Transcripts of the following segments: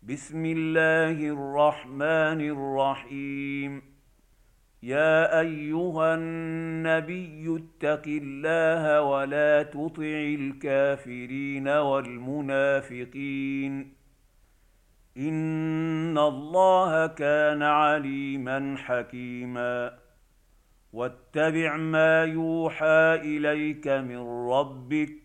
بسم الله الرحمن الرحيم. يا أيها النبي اتق الله ولا تطع الكافرين والمنافقين، إن الله كان عليما حكيما. واتبع ما يوحى إليك من ربك،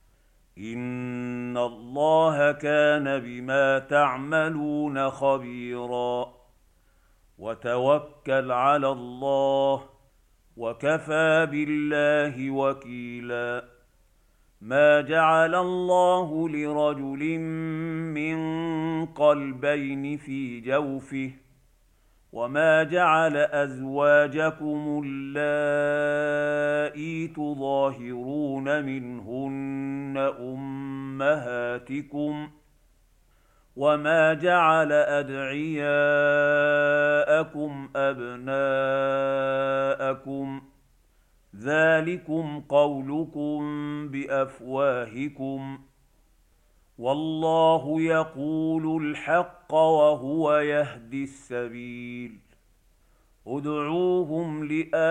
إن الله كان بما تعملون خبيرا. وتوكل على الله، وكفى بالله وكيلا. ما جعل الله لرجل من قلبين في جوفه، وما جعل أزواجكم اللائي تظاهرون منهن أمهاتكم، وما جعل أدعياءكم أبناءكم، ذلكم قولكم بأفواهكم، والله يقول الحق وهو يهدي السبيل. ادعوهم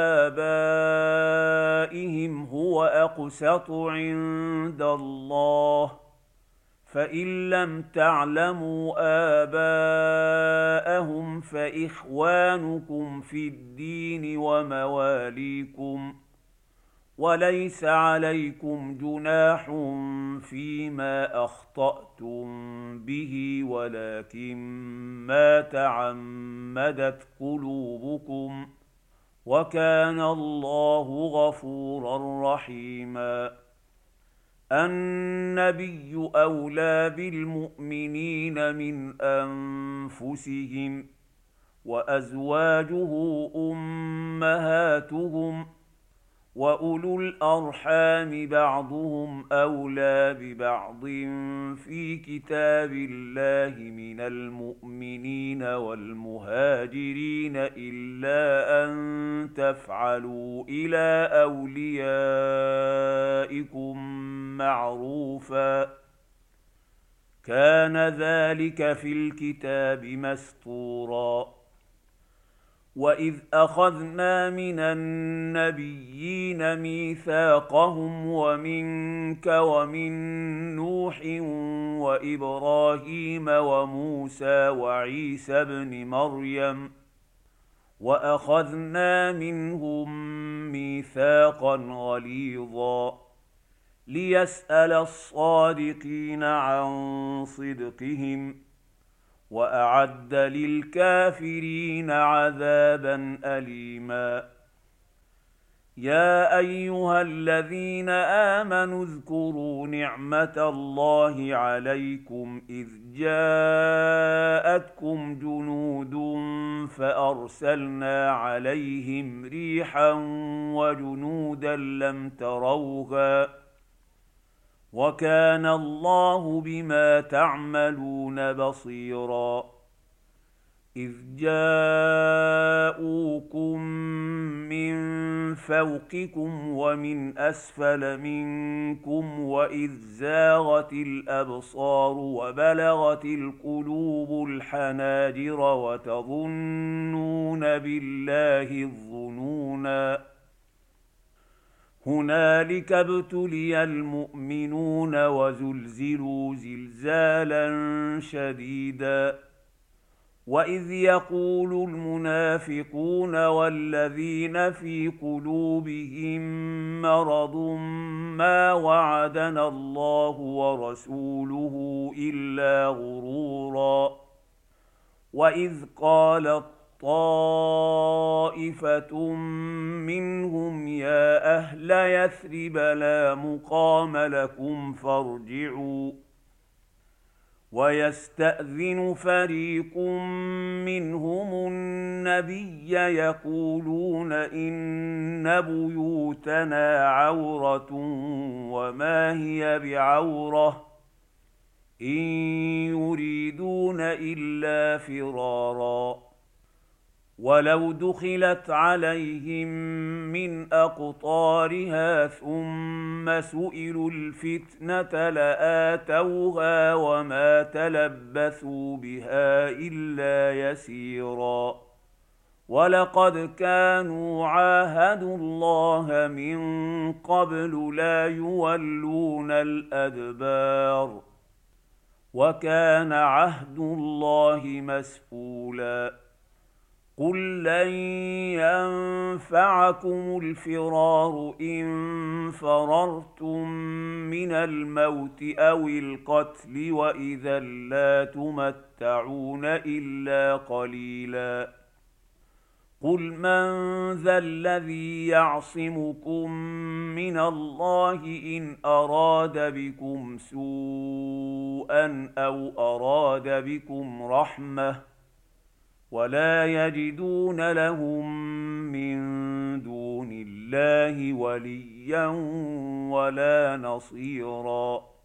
لآبائهم هو أقسط عند الله، فإن لم تعلموا آباءهم فإخوانكم في الدين ومواليكم، وليس عليكم جناح فيما أخطأتم به، ولكن ما تعمدت قلوبكم، وكان الله غفورا رحيما. النبي أولى بالمؤمنين من أنفسهم، وأزواجه أمهاتهم، وأولو الأرحام بعضهم أولى ببعض في كتاب الله من المؤمنين والمهاجرين، إلا أن تفعلوا إلى أوليائكم معروفا، كان ذلك في الكتاب مسطورا. وإذ أخذنا من النبيين ميثاقهم ومنك ومن نوح وإبراهيم وموسى وعيسى ابن مريم، وأخذنا منهم ميثاقا غليظا، ليسأل الصادقين عن صدقهم، وأعد للكافرين عذابا أليما. يا أيها الذين آمنوا اذكروا نعمة الله عليكم إذ جاءتكم جنود فأرسلنا عليهم ريحا وجنودا لم تروها، وكان الله بما تعملون بصيرا. إذ جاءوكم من فوقكم ومن أسفل منكم، وإذ زاغت الأبصار وبلغت القلوب الحناجر وتظنون بالله الظنونا. هنالك ابتلي المؤمنون وزلزلوا زلزالا شديدا. وإذ يقول المنافقون والذين في قلوبهم مرض ما وعدنا الله ورسوله إلا غرورا. وإذ قالت طائفة منهم يا أهل يثرب لا مقام لكم فارجعوا، ويستأذن فريق منهم النبي يقولون إن بيوتنا عورة وما هي بعورة، إن يريدون إلا فرارا، ولو دخلت عليهم من أقطارها ثم سئلوا الفتنة لآتوها وما تلبثوا بها إلا يسيرا ولقد كانوا عاهدوا الله من قبل لا يولون الأدبار وكان عهد الله مسئولا قل لن ينفعكم الفرار إن فررتم من الموت أو القتل وإذا لا تمتعون إلا قليلا قل من ذا الذي يعصمكم من الله إن أراد بكم سوءا أو أراد بكم رحمة ولا يجدون لهم من دون الله وليا ولا نصيرا